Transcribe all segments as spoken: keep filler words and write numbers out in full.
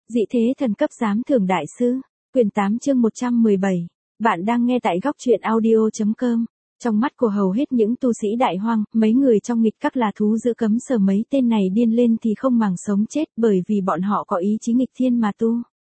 Dị thế thần cấp giám thưởng đại sư, quyển tám chương một trăm mười bảy. Bạn đang nghe tại góc truyện audio chấm com. Trong mắt của hầu hết những tu sĩ đại hoang, mấy người trong nghịch các là thú giữ cấm sở mấy tên này điên lên thì không màng sống chết bởi vì bọn họ có ý chí nghịch thiên mà tu.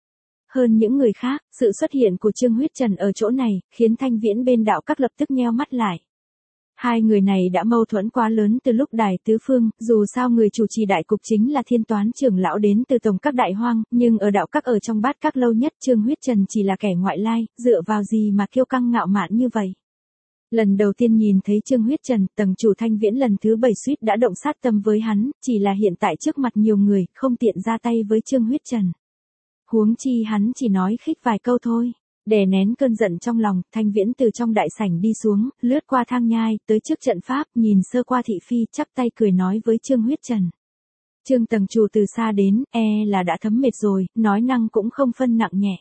Hơn những người khác, sự xuất hiện của Trương Huyết Trần ở chỗ này, khiến Thanh Viễn bên đạo các lập tức nheo mắt lại. Hai người này đã mâu thuẫn quá lớn từ lúc Đài Tứ Phương, dù sao người chủ trì đại cục chính là Thiên Toán trưởng lão đến từ tổng các đại hoang, nhưng ở đạo các ở trong bát các lâu nhất Trương Huyết Trần chỉ là kẻ ngoại lai, dựa vào gì mà kiêu căng ngạo mạn như vậy. Lần đầu tiên nhìn thấy Trương Huyết Trần, tầng chủ Thanh Viễn lần thứ bảy suýt đã động sát tâm với hắn, chỉ là hiện tại trước mặt nhiều người, không tiện ra tay với Trương Huyết Trần. Huống chi hắn chỉ nói khích vài câu thôi. Đè nén cơn giận trong lòng, Thanh Viễn từ trong đại sảnh đi xuống, lướt qua thang nhai, tới trước trận pháp, nhìn sơ qua thị phi, chắp tay cười nói với Trương Huyết Trần. Trương tầng chủ từ xa đến, e là đã thấm mệt rồi, nói năng cũng không phân nặng nhẹ.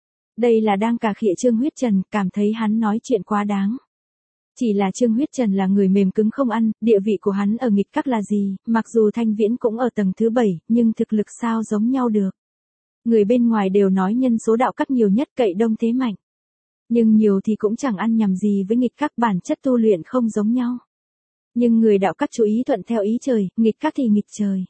Đây là đang cà khịa Trương Huyết Trần, cảm thấy hắn nói chuyện quá đáng. Chỉ là Trương Huyết Trần là người mềm cứng không ăn, địa vị của hắn ở nghịch các là gì, mặc dù Thanh Viễn cũng ở tầng thứ bảy, nhưng thực lực sao giống nhau được. Người bên ngoài đều nói nhân số đạo các nhiều nhất cậy đông thế mạnh. Nhưng nhiều thì cũng chẳng ăn nhầm gì với nghịch các, bản chất tu luyện không giống nhau. Nhưng người đạo các chú ý thuận theo ý trời, nghịch các thì nghịch trời.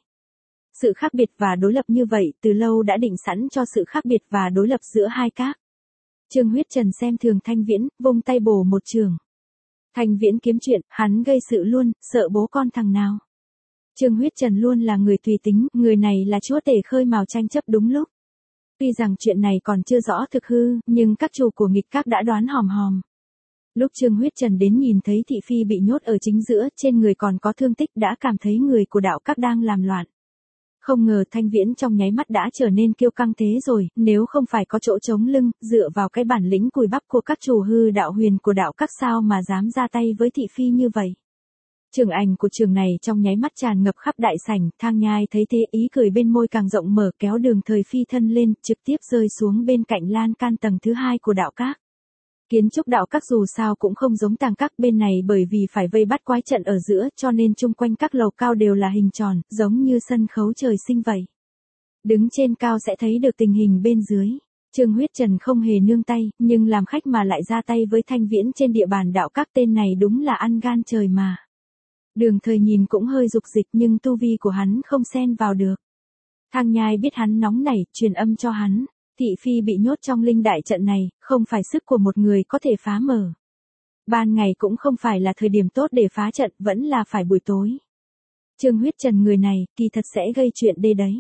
Sự khác biệt và đối lập như vậy từ lâu đã định sẵn cho sự khác biệt và đối lập giữa hai các. Trương Huyết Trần xem thường Thanh Viễn, vung tay bổ một trường. Thanh Viễn kiếm chuyện, hắn gây sự luôn, sợ bố con thằng nào. Trương Huyết Trần luôn là người tùy tính, người này là chúa tể khơi mào tranh chấp đúng lúc. Tuy rằng chuyện này còn chưa rõ thực hư, nhưng các chủ của nghịch các đã đoán hòm hòm. Lúc Trương Huyết Trần đến nhìn thấy thị phi bị nhốt ở chính giữa, trên người còn có thương tích, đã cảm thấy người của đạo các đang làm loạn. Không ngờ Thanh Viễn trong nháy mắt đã trở nên kiêu căng thế rồi, nếu không phải có chỗ chống lưng, dựa vào cái bản lĩnh cùi bắp của các chủ hư đạo huyền của đạo các sao mà dám ra tay với thị phi như vậy. Trường ảnh của trường này trong nháy mắt tràn ngập khắp đại sảnh, thang nhai thấy thế ý cười bên môi càng rộng mở, kéo Đường Thời phi thân lên, trực tiếp rơi xuống bên cạnh lan can tầng thứ hai của đạo các. Kiến trúc đạo các dù sao cũng không giống tàng các bên này, bởi vì phải vây bắt quái trận ở giữa cho nên chung quanh các lầu cao đều là hình tròn, giống như sân khấu trời sinh vậy. Đứng trên cao sẽ thấy được tình hình bên dưới. Trương Huyết Trần không hề nương tay, nhưng làm khách mà lại ra tay với Thanh Viễn trên địa bàn đạo các, tên này đúng là ăn gan trời mà. Đường Thời nhìn cũng hơi dục dịch, nhưng tu vi của hắn không xen vào được. Thang nhai biết hắn nóng nảy, truyền âm cho hắn. Thị phi bị nhốt trong linh đại trận này, không phải sức của một người có thể phá mở. Ban ngày cũng không phải là thời điểm tốt để phá trận, vẫn là phải buổi tối. Trương Huyết Trần người này, kỳ thật sẽ gây chuyện đây đấy.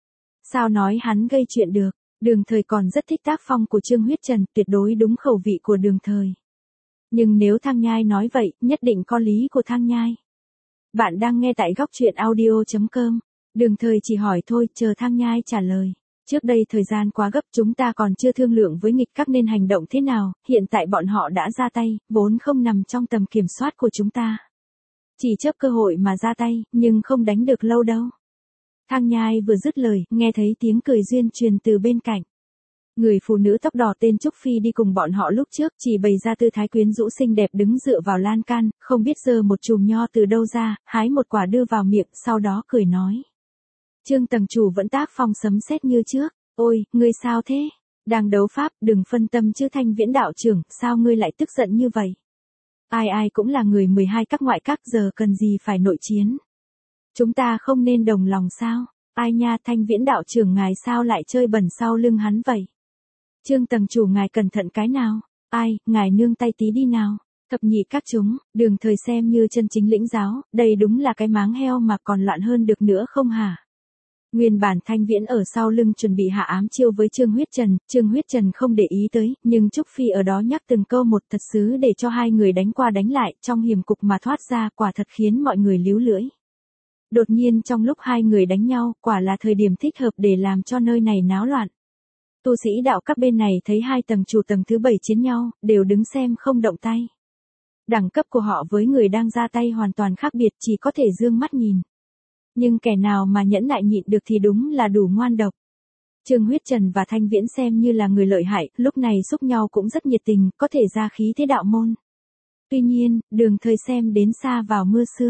Sao nói hắn gây chuyện được, Đường Thời còn rất thích tác phong của Trương Huyết Trần, tuyệt đối đúng khẩu vị của Đường Thời. Nhưng nếu thang nhai nói vậy, nhất định có lý của thang nhai. Bạn đang nghe tại góc truyện audio chấm com. Đường Thời chỉ hỏi thôi, chờ thang nhai trả lời. Trước đây thời gian quá gấp, chúng ta còn chưa thương lượng với nghịch các nên hành động thế nào, hiện tại bọn họ đã ra tay, vốn không nằm trong tầm kiểm soát của chúng ta. Chỉ chớp cơ hội mà ra tay, nhưng không đánh được lâu đâu. Thang nhai vừa dứt lời, nghe thấy tiếng cười duyên truyền từ bên cạnh. Người phụ nữ tóc đỏ tên Trúc Phi đi cùng bọn họ lúc trước, chỉ bày ra tư thái quyến rũ xinh đẹp đứng dựa vào lan can, không biết giơ một chùm nho từ đâu ra, hái một quả đưa vào miệng, sau đó cười nói. Trương tầng chủ vẫn tác phong sấm sét như trước. Ôi, ngươi sao thế? Đang đấu pháp, đừng phân tâm chứ Thanh Viễn đạo trưởng, sao ngươi lại tức giận như vậy? Ai ai cũng là người mười hai các ngoại các, giờ cần gì phải nội chiến? Chúng ta không nên đồng lòng sao? Ai nha, Thanh Viễn đạo trưởng ngài sao lại chơi bẩn sau lưng hắn vậy? Trương tầng chủ ngài cẩn thận cái nào? Ai, ngài nương tay tí đi nào? Thập nhị các chúng, Đường Thời xem như chân chính lĩnh giáo, đây đúng là cái máng heo mà còn loạn hơn được nữa không hả? Nguyên bản Thanh Viễn ở sau lưng chuẩn bị hạ ám chiêu với Trương Huyết Trần, Trương Huyết Trần không để ý tới, nhưng Trúc Phi ở đó nhắc từng câu một, thật xứ để cho hai người đánh qua đánh lại, trong hiểm cục mà thoát ra, quả thật khiến mọi người líu lưỡi. Đột nhiên trong lúc hai người đánh nhau, quả là thời điểm thích hợp để làm cho nơi này náo loạn. Tu sĩ đạo các bên này thấy hai tầng chủ tầng thứ bảy chiến nhau, đều đứng xem không động tay. Đẳng cấp của họ với người đang ra tay hoàn toàn khác biệt, chỉ có thể dương mắt nhìn. Nhưng kẻ nào mà nhẫn nại nhịn được thì đúng là đủ ngoan độc. Trương Huyết Trần và Thanh Viễn xem như là người lợi hại, lúc này xúc nhau cũng rất nhiệt tình, có thể ra khí thế đạo môn. Tuy nhiên, Đường Thời xem đến xa vào mưa sương.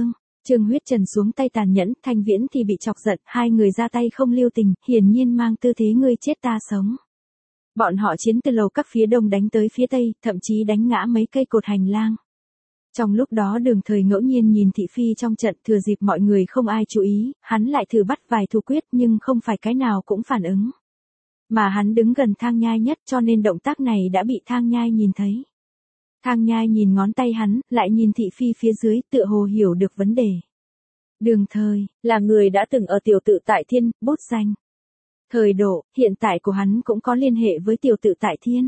Trương Huyết Trần xuống tay tàn nhẫn, Thanh Viễn thì bị chọc giận, hai người ra tay không lưu tình, hiển nhiên mang tư thế ngươi chết ta sống. Bọn họ chiến từ lầu các phía đông đánh tới phía tây, thậm chí đánh ngã mấy cây cột hành lang. Trong lúc đó Đường Thời ngẫu nhiên nhìn thị phi trong trận, thừa dịp mọi người không ai chú ý, hắn lại thử bắt vài thủ quyết nhưng không phải cái nào cũng phản ứng. Mà hắn đứng gần Thang Nhai nhất cho nên động tác này đã bị Thang Nhai nhìn thấy. Thang Nhai nhìn ngón tay hắn, lại nhìn thị phi phía dưới, tựa hồ hiểu được vấn đề. Đường Thời, là người đã từng ở tiểu tự tại thiên, bút danh. Thời độ, hiện tại của hắn cũng có liên hệ với tiểu tự tại thiên.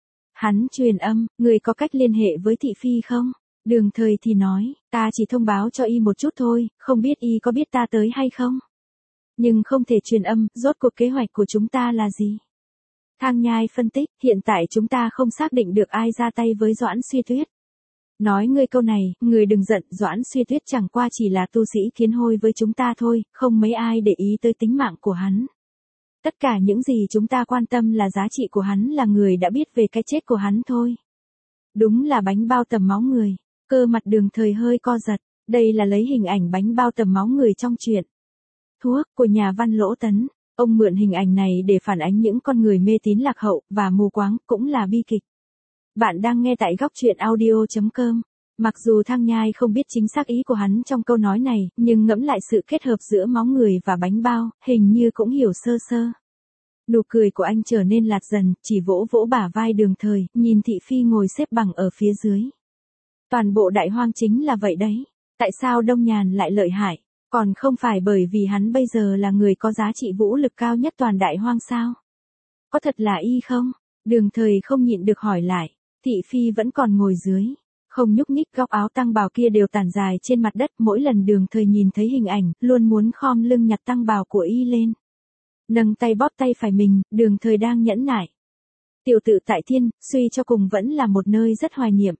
Hắn truyền âm, người có cách liên hệ với thị phi không? Đường Thời thì nói, ta chỉ thông báo cho y một chút thôi, không biết y có biết ta tới hay không? Nhưng không thể truyền âm, rốt cuộc kế hoạch của chúng ta là gì? Thang Nhai phân tích, hiện tại chúng ta không xác định được ai ra tay với Doãn Suy Tuyết. Nói ngươi câu này, người đừng giận, Doãn Suy Tuyết chẳng qua chỉ là tu sĩ kiến hôi với chúng ta thôi, không mấy ai để ý tới tính mạng của hắn. Tất cả những gì chúng ta quan tâm là giá trị của hắn, là người đã biết về cái chết của hắn thôi. Đúng là bánh bao tầm máu người. Cơ mặt Đường Thời hơi co giật, đây là lấy hình ảnh bánh bao tầm máu người trong truyện Thuốc của nhà văn Lỗ Tấn. Ông mượn hình ảnh này để phản ánh những con người mê tín lạc hậu và mù quáng, cũng là bi kịch. Bạn đang nghe tại góc truyện audio chấm com. Mặc dù Thang Nhai không biết chính xác ý của hắn trong câu nói này, nhưng ngẫm lại sự kết hợp giữa máu người và bánh bao, hình như cũng hiểu sơ sơ. Nụ cười của anh trở nên lạt dần, chỉ vỗ vỗ bả vai Đường Thời, nhìn thị phi ngồi xếp bằng ở phía dưới. Toàn bộ Đại Hoang chính là vậy đấy. Tại sao Đông Nhàn lại lợi hại? Còn không phải bởi vì hắn bây giờ là người có giá trị vũ lực cao nhất toàn Đại Hoang sao? Có thật là y không? Đường Thời không nhịn được hỏi lại. Thị phi vẫn còn ngồi dưới, không nhúc nhích, góc áo tăng bào kia đều tản dài trên mặt đất. Mỗi lần Đường Thời nhìn thấy hình ảnh, luôn muốn khom lưng nhặt tăng bào của y lên. Nâng tay bóp tay phải mình, Đường Thời đang nhẫn nại. Tiểu tự tại thiên, suy cho cùng vẫn là một nơi rất hoài niệm.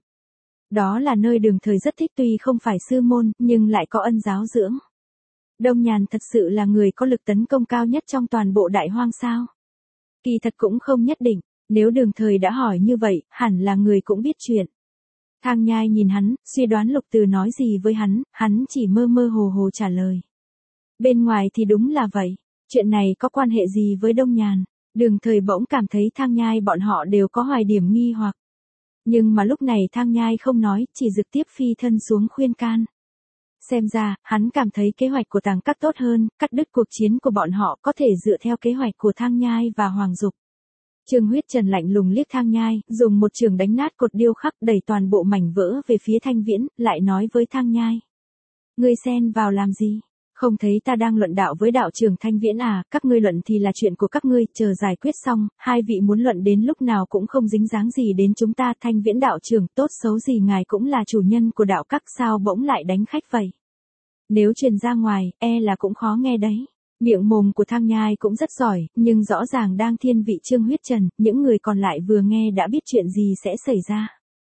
Đó là nơi Đường Thời rất thích, tuy không phải sư môn, nhưng lại có ân giáo dưỡng. Đông Nhàn thật sự là người có lực tấn công cao nhất trong toàn bộ Đại Hoang sao? Kỳ thật cũng không nhất định, nếu Đường Thời đã hỏi như vậy, hẳn là người cũng biết chuyện. Thang Nhai nhìn hắn, suy đoán Lục Từ nói gì với hắn, hắn chỉ mơ mơ hồ hồ trả lời. Bên ngoài thì đúng là vậy, chuyện này có quan hệ gì với Đông Nhàn? Đường Thời bỗng cảm thấy Thang Nhai bọn họ đều có hoài điểm nghi hoặc. Nhưng mà lúc này Thang Nhai không nói, chỉ trực tiếp phi thân xuống khuyên can. Xem ra, hắn cảm thấy kế hoạch của Tàng Các tốt hơn, cắt đứt cuộc chiến của bọn họ có thể dựa theo kế hoạch của Thang Nhai và Hoàng Dục. Trương Huyết Trần lạnh lùng liếc Thang Nhai, dùng một chưởng đánh nát cột điêu khắc, đẩy toàn bộ mảnh vỡ về phía Thanh Viễn, lại nói với Thang Nhai. Ngươi xen vào làm gì? Không thấy ta đang luận đạo với đạo trưởng Thanh Viễn à, các ngươi luận thì là chuyện của các ngươi, chờ giải quyết xong, hai vị muốn luận đến lúc nào cũng không dính dáng gì đến chúng ta. Thanh Viễn đạo trưởng, tốt xấu gì ngài cũng là chủ nhân của đạo các, sao bỗng lại đánh khách vậy? Nếu truyền ra ngoài, e là cũng khó nghe đấy. Miệng mồm của Thang Nhai cũng rất giỏi, nhưng rõ ràng đang thiên vị Trương Huyết Trần, những người còn lại vừa nghe đã biết chuyện gì sẽ xảy ra.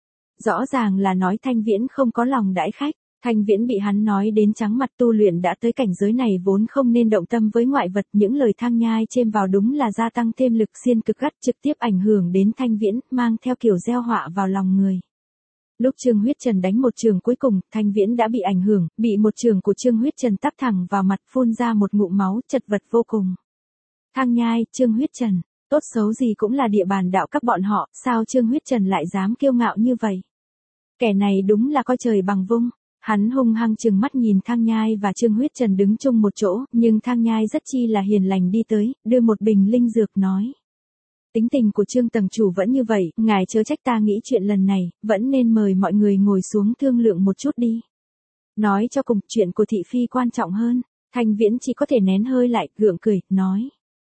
Rõ ràng là nói Thanh Viễn không có lòng đãi khách. Thanh Viễn bị hắn nói đến trắng mặt, tu luyện đã tới cảnh giới này vốn không nên động tâm với ngoại vật, những lời Thang Nhai chêm vào đúng là gia tăng thêm lực xiên cực gắt, trực tiếp ảnh hưởng đến Thanh Viễn, mang theo kiểu gieo họa vào lòng người. Lúc Trương Huyết Trần đánh một trường cuối cùng, Thanh Viễn đã bị ảnh hưởng, bị một trường của Trương Huyết Trần tắp thẳng vào mặt, phun ra một ngụm máu, chật vật vô cùng. Thang Nhai, Trương Huyết Trần, tốt xấu gì cũng là địa bàn đạo các bọn họ, sao Trương Huyết Trần lại dám kiêu ngạo như vậy? Kẻ này đúng là coi trời bằng vung. Hắn hung hăng trừng mắt nhìn Thang Nhai và Trương Huyết Trần đứng chung một chỗ, nhưng Thang Nhai rất chi là hiền lành đi tới, đưa một bình linh dược nói. Tính tình của Trương Tầng Chủ vẫn như vậy, ngài chớ trách ta nghĩ chuyện lần này, vẫn nên mời mọi người ngồi xuống thương lượng một chút đi. Nói cho cùng, chuyện của thị phi quan trọng hơn. Thanh Viễn chỉ có thể nén hơi lại, gượng cười, nói.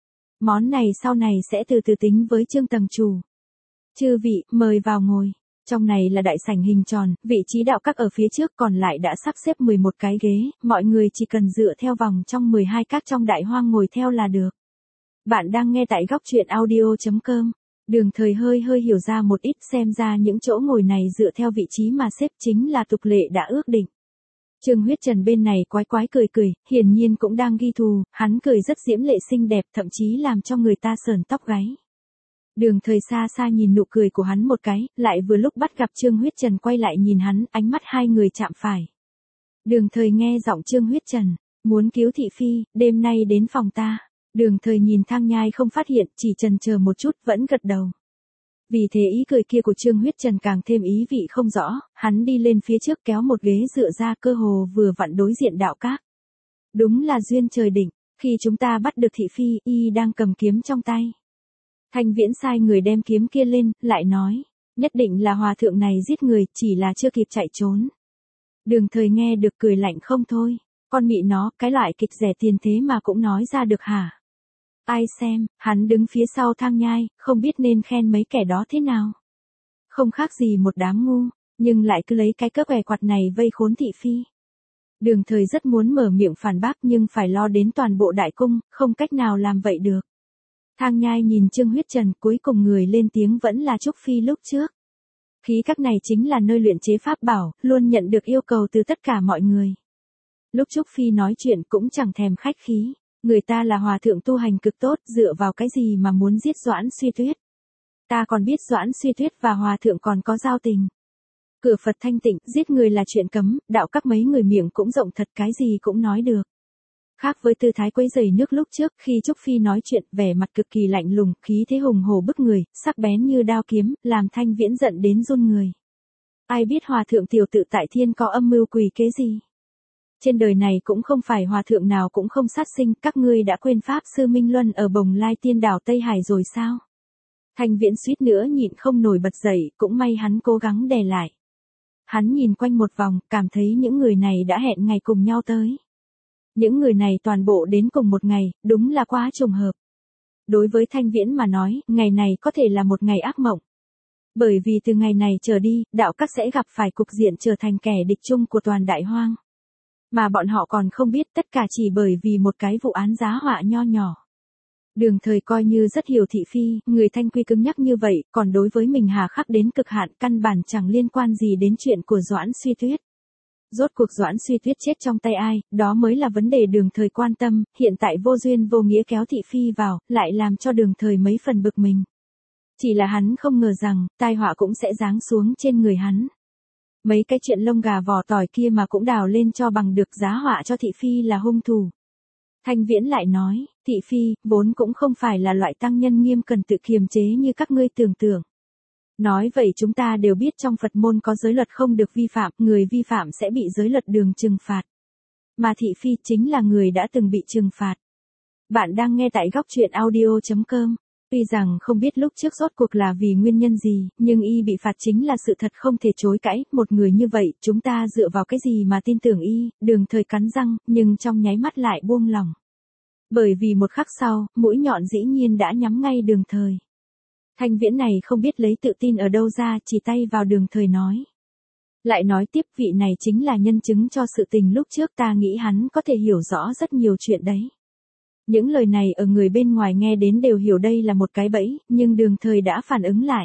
Món này sau này sẽ từ từ tính với Trương Tầng Chủ. Chư vị, mời vào ngồi. Trong này là đại sảnh hình tròn, vị trí đạo các ở phía trước, còn lại đã sắp xếp mười một cái ghế, mọi người chỉ cần dựa theo vòng trong mười hai các trong Đại Hoang ngồi theo là được. Bạn đang nghe tại góc truyện audio chấm com. Đường Thời hơi hơi hiểu ra một ít, xem ra những chỗ ngồi này dựa theo vị trí mà xếp chính là tục lệ đã ước định. Trương Huyết Trần bên này quái quái cười cười, hiển nhiên cũng đang ghi thù, hắn cười rất diễm lệ xinh đẹp, thậm chí làm cho người ta sờn tóc gáy. Đường Thời xa xa nhìn nụ cười của hắn một cái, lại vừa lúc bắt gặp Trương Huyết Trần quay lại nhìn hắn, ánh mắt hai người chạm phải. Đường Thời nghe giọng Trương Huyết Trần, muốn cứu thị phi, đêm nay đến phòng ta. Đường Thời nhìn Thang Nhai không phát hiện, chỉ chần chờ một chút vẫn gật đầu. Vì thế ý cười kia của Trương Huyết Trần càng thêm ý vị không rõ, hắn đi lên phía trước kéo một ghế dựa ra cơ hồ vừa vặn đối diện Đạo Các. Đúng là duyên trời định, khi chúng ta bắt được thị phi, y đang cầm kiếm trong tay. Thanh Viễn sai người đem kiếm kia lên, lại nói, nhất định là hòa thượng này giết người, chỉ là chưa kịp chạy trốn. Đường Thời nghe được cười lạnh không thôi, con mị nó, cái loại kịch rẻ tiền thế mà cũng nói ra được hả? Ai xem, hắn đứng phía sau Thang Nhai, không biết nên khen mấy kẻ đó thế nào. Không khác gì một đám ngu, nhưng lại cứ lấy cái cớ què quặt này vây khốn thị phi. Đường Thời rất muốn mở miệng phản bác nhưng phải lo đến toàn bộ đại cung, không cách nào làm vậy được. Thang Nhai nhìn Trương Huyết Trần, cuối cùng người lên tiếng vẫn là Trúc Phi lúc trước. Khí các này chính là nơi luyện chế pháp bảo, luôn nhận được yêu cầu từ tất cả mọi người. Lúc Trúc Phi nói chuyện cũng chẳng thèm khách khí, người ta là hòa thượng tu hành cực tốt, dựa vào cái gì mà muốn giết Doãn Suy Tuyết. Ta còn biết Doãn Suy Tuyết và hòa thượng còn có giao tình. Cửa Phật thanh tịnh, giết người là chuyện cấm, đạo các mấy người miệng cũng rộng thật, cái gì cũng nói được. Khác với tư thái quấy rầy nước lúc trước, khi Trúc Phi nói chuyện, vẻ mặt cực kỳ lạnh lùng, khí thế hùng hổ bức người, sắc bén như đao kiếm, làm Thanh Viễn giận đến run người. Ai biết hòa thượng tiểu tự tại thiên có âm mưu quỷ kế gì? Trên đời này cũng không phải hòa thượng nào cũng không sát sinh, các ngươi đã quên pháp sư Minh Luân ở Bồng Lai Tiên đảo Tây Hải rồi sao? Thanh Viễn suýt nữa nhịn không nổi bật dậy, cũng may hắn cố gắng đè lại. Hắn nhìn quanh một vòng, cảm thấy những người này đã hẹn ngày cùng nhau tới. Những người này toàn bộ đến cùng một ngày, đúng là quá trùng hợp. Đối với Thanh Viễn mà nói, ngày này có thể là một ngày ác mộng. Bởi vì từ ngày này trở đi, đạo các sẽ gặp phải cục diện trở thành kẻ địch chung của toàn đại hoang. Mà bọn họ còn không biết tất cả chỉ bởi vì một cái vụ án giá họa nho nhỏ. Đường Thời coi như rất hiểu thị phi, người Thanh quy cứng nhắc như vậy, còn đối với mình hà khắc đến cực hạn, căn bản chẳng liên quan gì đến chuyện của Doãn Suy Tuyết. Rốt cuộc Doãn Suy Tuyết chết trong tay ai, đó mới là vấn đề Đường Thời quan tâm, hiện tại vô duyên vô nghĩa kéo thị phi vào, lại làm cho Đường Thời mấy phần bực mình. Chỉ là hắn không ngờ rằng, tai họa cũng sẽ giáng xuống trên người hắn. Mấy cái chuyện lông gà vỏ tỏi kia mà cũng đào lên cho bằng được, giá họa cho thị phi là hung thủ. Thanh Viễn lại nói, thị phi, vốn cũng không phải là loại tăng nhân nghiêm cần tự kiềm chế như các ngươi tưởng tượng. Nói vậy chúng ta đều biết trong Phật môn có giới luật không được vi phạm, người vi phạm sẽ bị giới luật đường trừng phạt. Mà thị phi chính là người đã từng bị trừng phạt. Bạn đang nghe tại góc truyện audio chấm com. Tuy rằng không biết lúc trước rốt cuộc là vì nguyên nhân gì, nhưng y bị phạt chính là sự thật không thể chối cãi, một người như vậy, chúng ta dựa vào cái gì mà tin tưởng y, Đường Thời cắn răng, nhưng trong nháy mắt lại buông lỏng. Bởi vì một khắc sau, mũi nhọn dĩ nhiên đã nhắm ngay Đường Thời. Thanh Viễn này không biết lấy tự tin ở đâu ra, chỉ tay vào Đường Thời nói. Lại nói tiếp, vị này chính là nhân chứng cho sự tình lúc trước, ta nghĩ hắn có thể hiểu rõ rất nhiều chuyện đấy. Những lời này ở người bên ngoài nghe đến đều hiểu đây là một cái bẫy, nhưng Đường Thời đã phản ứng lại.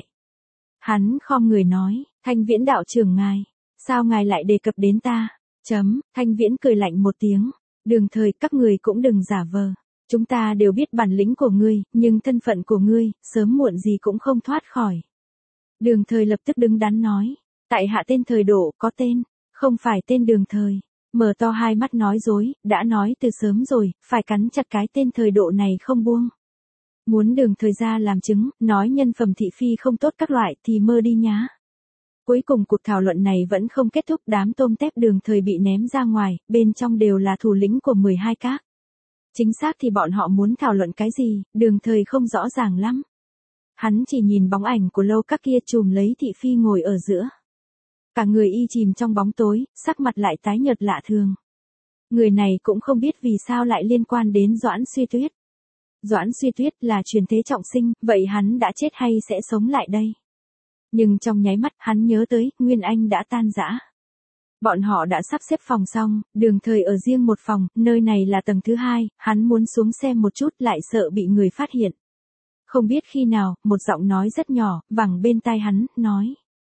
Hắn khom người nói, Thanh Viễn đạo trưởng ngài, sao ngài lại đề cập đến ta? Chấm, Thanh Viễn cười lạnh một tiếng, Đường Thời, các người cũng đừng giả vờ. Chúng ta đều biết bản lĩnh của ngươi, nhưng thân phận của ngươi, sớm muộn gì cũng không thoát khỏi. Đường Thời lập tức đứng đắn nói, tại hạ tên Thời Độ, có tên, không phải tên Đường Thời. Mở to hai mắt nói dối, đã nói từ sớm rồi, phải cắn chặt cái tên Thời Độ này không buông. Muốn Đường Thời ra làm chứng, nói nhân phẩm thị phi không tốt các loại thì mơ đi nhá. Cuối cùng cuộc thảo luận này vẫn không kết thúc, đám tôm tép Đường Thời bị ném ra ngoài, bên trong đều là thủ lĩnh của mười hai các. Chính xác thì bọn họ muốn thảo luận cái gì, Đường Thời không rõ ràng lắm. Hắn chỉ nhìn bóng ảnh của lâu các kia chùm lấy thị phi ngồi ở giữa. Cả người y chìm trong bóng tối, sắc mặt lại tái nhợt lạ thường. Người này cũng không biết vì sao lại liên quan đến Doãn Suy Tuyết. Doãn Suy Tuyết là truyền thế trọng sinh, vậy hắn đã chết hay sẽ sống lại đây? Nhưng trong nháy mắt hắn nhớ tới, Nguyên Anh đã tan rã. Bọn họ đã sắp xếp phòng xong, Đường Thời ở riêng một phòng, nơi này là tầng thứ hai, hắn muốn xuống xem một chút lại sợ bị người phát hiện. Không biết khi nào, một giọng nói rất nhỏ, vẳng bên tai hắn, nói.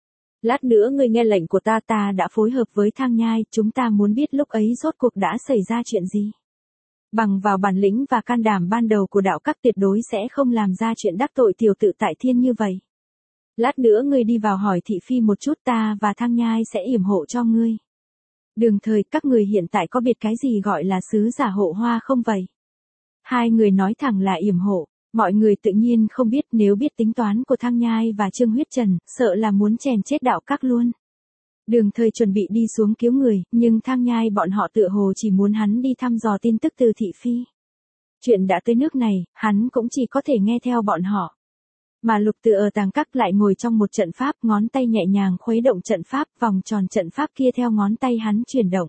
Lát nữa ngươi nghe lệnh của ta, ta đã phối hợp với Thang Nhai, chúng ta muốn biết lúc ấy rốt cuộc đã xảy ra chuyện gì. Bằng vào bản lĩnh và can đảm ban đầu của đạo các tuyệt đối sẽ không làm ra chuyện đắc tội tiểu tự tại thiên như vậy. Lát nữa ngươi đi vào hỏi thị phi một chút, ta và Thang Nhai sẽ yểm hộ cho ngươi. Đường Thời, các người hiện tại có biết cái gì gọi là sứ giả hộ hoa không vậy? Hai người nói thẳng là yểm hộ, mọi người tự nhiên không biết, nếu biết tính toán của Thang Nhai và Trương Huyết Trần, sợ là muốn chèn chết đạo các luôn. Đường Thời chuẩn bị đi xuống cứu người, nhưng Thang Nhai bọn họ tựa hồ chỉ muốn hắn đi thăm dò tin tức từ thị phi. Chuyện đã tới nước này, hắn cũng chỉ có thể nghe theo bọn họ. Mà Lục Từ ở tàng các lại ngồi trong một trận pháp, ngón tay nhẹ nhàng khuấy động trận pháp, vòng tròn trận pháp kia theo ngón tay hắn chuyển động.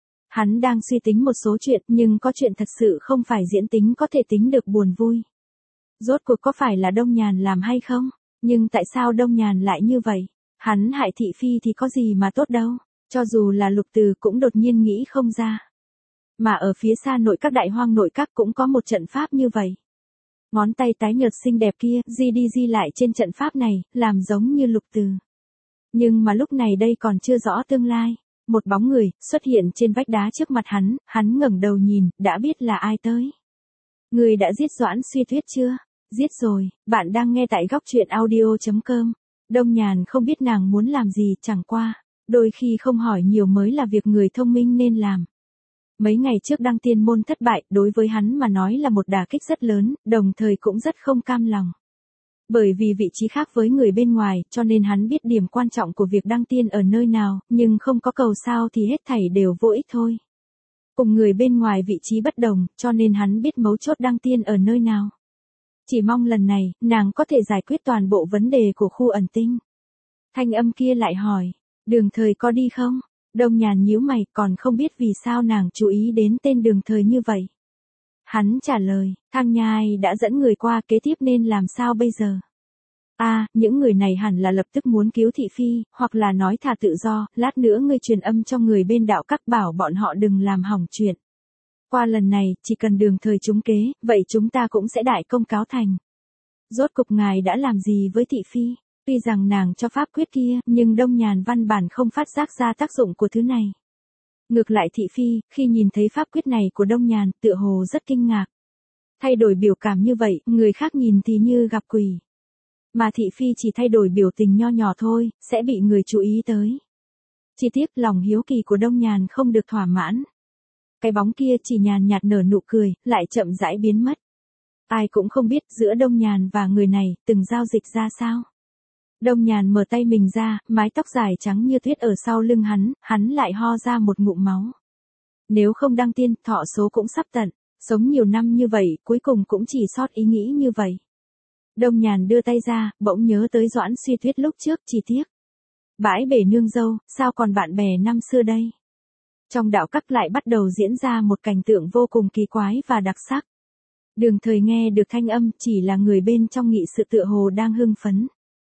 Hắn đang suy tính một số chuyện, nhưng có chuyện thật sự không phải diễn tính có thể tính được buồn vui. Rốt cuộc có phải là Đông Nhàn làm hay không? Nhưng tại sao Đông Nhàn lại như vậy? Hắn hại thị phi thì có gì mà tốt đâu, cho dù là Lục Từ cũng đột nhiên nghĩ không ra. Mà ở phía xa nội các đại hoang nội các cũng có một trận pháp như vậy. Ngón tay tái nhợt xinh đẹp kia, di đi di lại trên trận pháp này, làm giống như Lục Từ. Nhưng mà lúc này đây còn chưa rõ tương lai. Một bóng người, xuất hiện trên vách đá trước mặt hắn, hắn ngẩng đầu nhìn, đã biết là ai tới. Người đã giết Doãn Suy Tuyết chưa? Giết rồi, bạn đang nghe tại góc truyện audio chấm com. Đông Nhàn không biết nàng muốn làm gì, chẳng qua. Đôi khi không hỏi nhiều mới là việc người thông minh nên làm. Mấy ngày trước Đăng Tiên Môn thất bại, đối với hắn mà nói là một đả kích rất lớn, đồng thời cũng rất không cam lòng. Bởi vì vị trí khác với người bên ngoài, cho nên hắn biết điểm quan trọng của việc đăng tiên ở nơi nào, nhưng không có cầu sao thì hết thảy đều vô ích thôi. Cùng người bên ngoài vị trí bất đồng, cho nên hắn biết mấu chốt đăng tiên ở nơi nào. Chỉ mong lần này, nàng có thể giải quyết toàn bộ vấn đề của khu ẩn tinh. Thanh âm kia lại hỏi, Đường Thời có đi không? Đông Nhàn nhíu mày, còn không biết vì sao nàng chú ý đến tên Đường Thời như vậy. Hắn trả lời, Thang Nhai đã dẫn người qua, kế tiếp nên làm sao bây giờ? À, những người này hẳn là lập tức muốn cứu thị phi, hoặc là nói thà tự do, lát nữa ngươi truyền âm cho người bên đạo các bảo bọn họ đừng làm hỏng chuyện. Qua lần này, chỉ cần Đường Thời trúng kế, vậy chúng ta cũng sẽ đại công cáo thành. Rốt cục ngài đã làm gì với thị phi? Tuy rằng nàng cho pháp quyết kia, nhưng Đông Nhàn văn bản không phát giác ra tác dụng của thứ này. Ngược lại thị phi, khi nhìn thấy pháp quyết này của Đông Nhàn, tựa hồ rất kinh ngạc. Thay đổi biểu cảm như vậy, người khác nhìn thì như gặp quỷ. Mà thị phi chỉ thay đổi biểu tình nho nhỏ thôi, sẽ bị người chú ý tới. Chi tiết lòng hiếu kỳ của Đông Nhàn không được thỏa mãn. Cái bóng kia chỉ nhàn nhạt nở nụ cười, lại chậm rãi biến mất. Ai cũng không biết giữa Đông Nhàn và người này, từng giao dịch ra sao. Đông Nhàn mở tay mình ra, mái tóc dài trắng như tuyết ở sau lưng hắn, hắn lại ho ra một ngụm máu. Nếu không đăng tiên, thọ số cũng sắp tận, sống nhiều năm như vậy, cuối cùng cũng chỉ sót ý nghĩ như vậy. Đông Nhàn đưa tay ra, bỗng nhớ tới Doãn Suy Tuyết lúc trước, chỉ tiếc. Bãi bể nương dâu, sao còn bạn bè năm xưa đây? Trong đạo các lại bắt đầu diễn ra một cảnh tượng vô cùng kỳ quái và đặc sắc. Đường Thời nghe được thanh âm, chỉ là người bên trong nghị sự tựa hồ đang hưng phấn.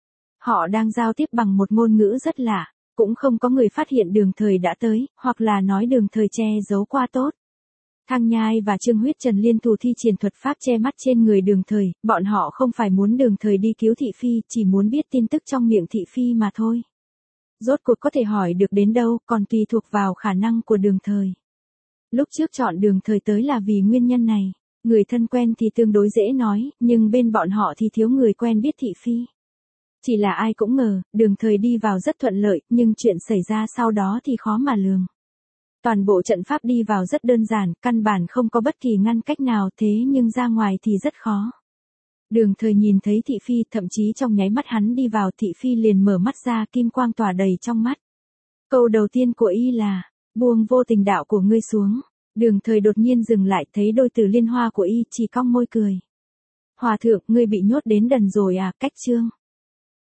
Họ đang giao tiếp bằng một ngôn ngữ rất lạ, cũng không có người phát hiện Đường Thời đã tới, hoặc là nói Đường Thời che giấu qua tốt. Thang Nhai và Trương Huyết Trần liên thủ thi triển thuật pháp che mắt trên người Đường Thời, bọn họ không phải muốn Đường Thời đi cứu thị phi, chỉ muốn biết tin tức trong miệng thị phi mà thôi. Rốt cuộc có thể hỏi được đến đâu, còn tùy thuộc vào khả năng của Đường Thời. Lúc trước chọn Đường Thời tới là vì nguyên nhân này, người thân quen thì tương đối dễ nói, nhưng bên bọn họ thì thiếu người quen biết thị phi. Chỉ là ai cũng ngờ, Đường Thời đi vào rất thuận lợi, nhưng chuyện xảy ra sau đó thì khó mà lường. Toàn bộ trận pháp đi vào rất đơn giản, căn bản không có bất kỳ ngăn cách nào, thế nhưng ra ngoài thì rất khó. Đường Thời nhìn thấy thị phi, thậm chí trong nháy mắt hắn đi vào, thị phi liền mở mắt ra, kim quang tỏa đầy trong mắt. Câu đầu tiên của y là, buông vô tình đạo của ngươi xuống. Đường Thời đột nhiên dừng lại, thấy đôi từ liên hoa của y, chỉ cong môi cười. Hòa thượng, ngươi bị nhốt đến đần rồi à, cách chương.